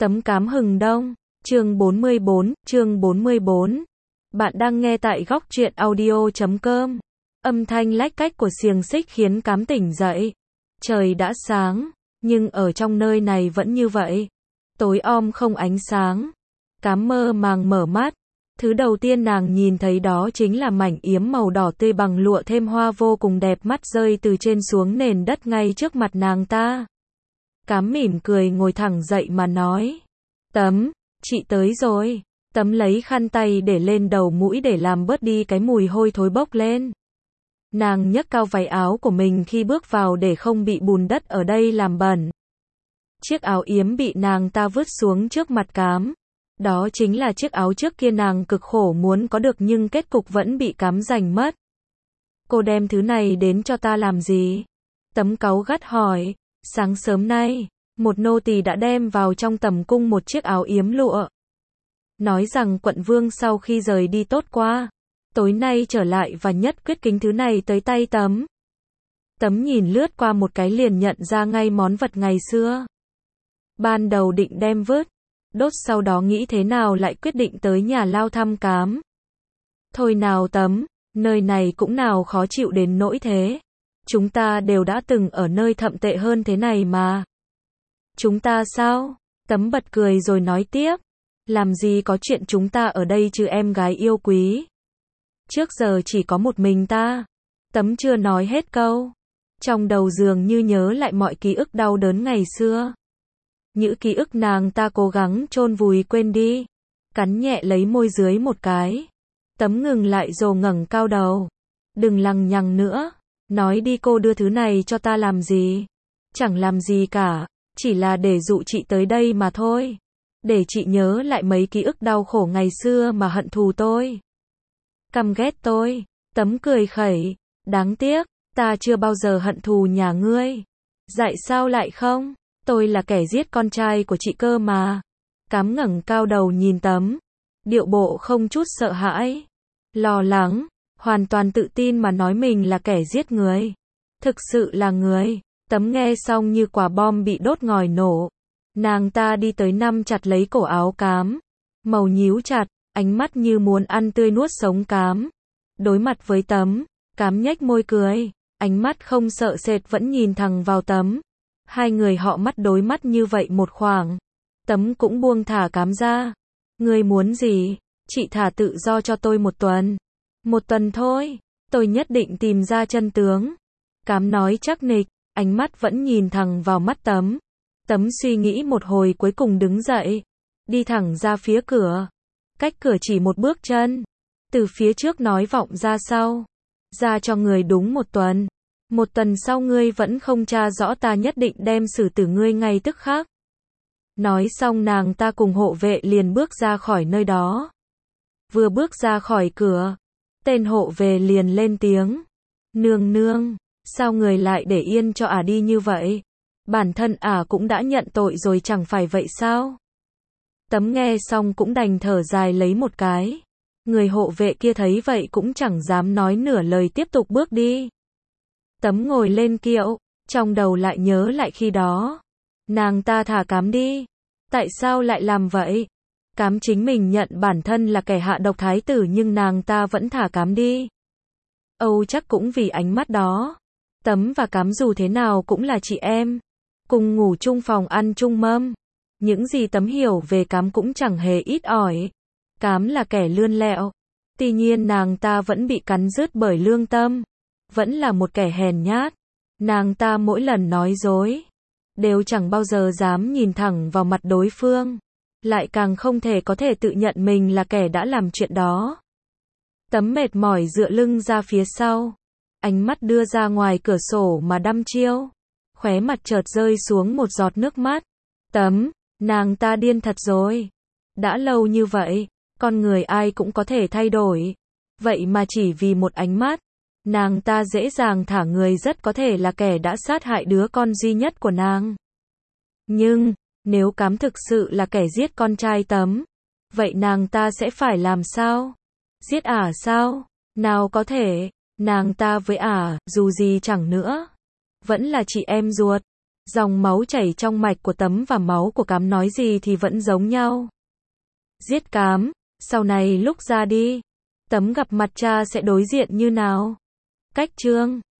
Tấm Cám Hừng Đông, chương 44. Bạn đang nghe tại góc truyện audio.com. Âm thanh lách cách của xiềng xích khiến Cám tỉnh dậy. Trời đã sáng, nhưng ở trong nơi này vẫn như vậy. Tối om không ánh sáng. Cám mơ màng mở mắt. Thứ đầu tiên nàng nhìn thấy đó chính là mảnh yếm màu đỏ tươi bằng lụa thêm hoa vô cùng đẹp mắt rơi từ trên xuống nền đất ngay trước mặt nàng ta. Cám mỉm cười ngồi thẳng dậy mà nói. Tấm, chị tới rồi. Tấm lấy khăn tay để lên đầu mũi để làm bớt đi cái mùi hôi thối bốc lên. Nàng nhấc cao váy áo của mình khi bước vào để không bị bùn đất ở đây làm bẩn. Chiếc áo yếm bị nàng ta vứt xuống trước mặt Cám. Đó chính là chiếc áo trước kia nàng cực khổ muốn có được nhưng kết cục vẫn bị Cám giành mất. Cô đem thứ này đến cho ta làm gì? Tấm cáu gắt hỏi. Sáng sớm nay, một nô tỳ đã đem vào trong tầm cung một chiếc áo yếm lụa. Nói rằng quận vương sau khi rời đi tốt quá. Tối nay trở lại và nhất quyết kính thứ này tới tay Tấm. Tấm nhìn lướt qua một cái liền nhận ra ngay món vật ngày xưa. Ban đầu định đem vứt, đốt sau đó nghĩ thế nào lại quyết định tới nhà lao thăm Cám. Thôi nào Tấm, nơi này cũng nào khó chịu đến nỗi thế. Chúng ta đều đã từng ở nơi thậm tệ hơn thế này mà. Chúng ta sao? Tấm bật cười rồi nói tiếp. Làm gì có chuyện chúng ta ở đây chứ em gái yêu quý. Trước giờ chỉ có một mình ta. Tấm chưa nói hết câu. Trong đầu dường như nhớ lại mọi ký ức đau đớn ngày xưa. Những ký ức nàng ta cố gắng chôn vùi quên đi. Cắn nhẹ lấy môi dưới một cái. Tấm ngừng lại rồi ngẩng cao đầu. Đừng lằng nhằng nữa. Nói đi cô đưa thứ này cho ta làm gì? Chẳng làm gì cả. Chỉ là để dụ chị tới đây mà thôi. Để chị nhớ lại mấy ký ức đau khổ ngày xưa mà hận thù tôi. Căm ghét tôi. Tấm cười khẩy. Đáng tiếc, ta chưa bao giờ hận thù nhà ngươi. Tại sao lại không? Tôi là kẻ giết con trai của chị cơ mà. Cám ngẩng cao đầu nhìn Tấm. Điệu bộ không chút sợ hãi. Lo lắng. Hoàn toàn tự tin mà nói mình là kẻ giết người. Thực sự là người. Tấm nghe xong như quả bom bị đốt ngòi nổ. Nàng ta đi tới nắm chặt lấy cổ áo Cám. Màu nhíu chặt, ánh mắt như muốn ăn tươi nuốt sống Cám. Đối mặt với Tấm, Cám nhếch môi cười. Ánh mắt không sợ sệt vẫn nhìn thẳng vào Tấm. Hai người họ mắt đối mắt như vậy một khoảng. Tấm cũng buông thả Cám ra. Ngươi muốn gì? Chị thả tự do cho tôi 1 tuần. 1 tuần thôi, tôi nhất định tìm ra chân tướng. Cám nói chắc nịch, ánh mắt vẫn nhìn thẳng vào mắt Tấm. Tấm suy nghĩ một hồi cuối cùng đứng dậy, đi thẳng ra phía cửa. Cách cửa chỉ 1 bước chân. Từ phía trước nói vọng ra sau. Ra cho người đúng 1 tuần. 1 tuần sau ngươi vẫn không tra rõ ta nhất định đem xử tử ngươi ngay tức khắc. Nói xong nàng ta cùng hộ vệ liền bước ra khỏi nơi đó. Vừa bước ra khỏi cửa, tên hộ về liền lên tiếng. Nương nương, sao người lại để yên cho ả đi như vậy? Bản thân ả cũng đã nhận tội rồi chẳng phải vậy sao? Tấm nghe xong cũng đành thở dài lấy một cái. Người hộ vệ kia thấy vậy cũng chẳng dám nói nửa lời tiếp tục bước đi. Tấm ngồi lên kiệu, trong đầu lại nhớ lại khi đó. Nàng ta thả Cám đi. Tại sao lại làm vậy? Cám chính mình nhận bản thân là kẻ hạ độc thái tử nhưng nàng ta vẫn thả Cám đi. Âu chắc cũng vì ánh mắt đó. Tấm và Cám dù thế nào cũng là chị em. Cùng ngủ chung phòng ăn chung mâm. Những gì Tấm hiểu về Cám cũng chẳng hề ít ỏi. Cám là kẻ lươn lẹo. Tuy nhiên nàng ta vẫn bị cắn rứt bởi lương tâm. Vẫn là một kẻ hèn nhát. Nàng ta mỗi lần nói dối. Đều chẳng bao giờ dám nhìn thẳng vào mặt đối phương. Lại càng không thể có thể tự nhận mình là kẻ đã làm chuyện đó. Tấm mệt mỏi dựa lưng ra phía sau. Ánh mắt đưa ra ngoài cửa sổ mà đăm chiêu. Khóe mặt chợt rơi xuống một giọt nước mắt. Tấm, nàng ta điên thật rồi. Đã lâu như vậy, con người ai cũng có thể thay đổi. Vậy mà chỉ vì một ánh mắt, nàng ta dễ dàng thả người rất có thể là kẻ đã sát hại đứa con duy nhất của nàng. Nhưng, nếu Cám thực sự là kẻ giết con trai Tấm, vậy nàng ta sẽ phải làm sao? Giết ả sao? Nào có thể, nàng ta với ả, dù gì chẳng nữa. Vẫn là chị em ruột. Dòng máu chảy trong mạch của Tấm và máu của Cám nói gì thì vẫn giống nhau. Giết Cám, sau này lúc ra đi, Tấm gặp mặt cha sẽ đối diện như nào? Cách Chương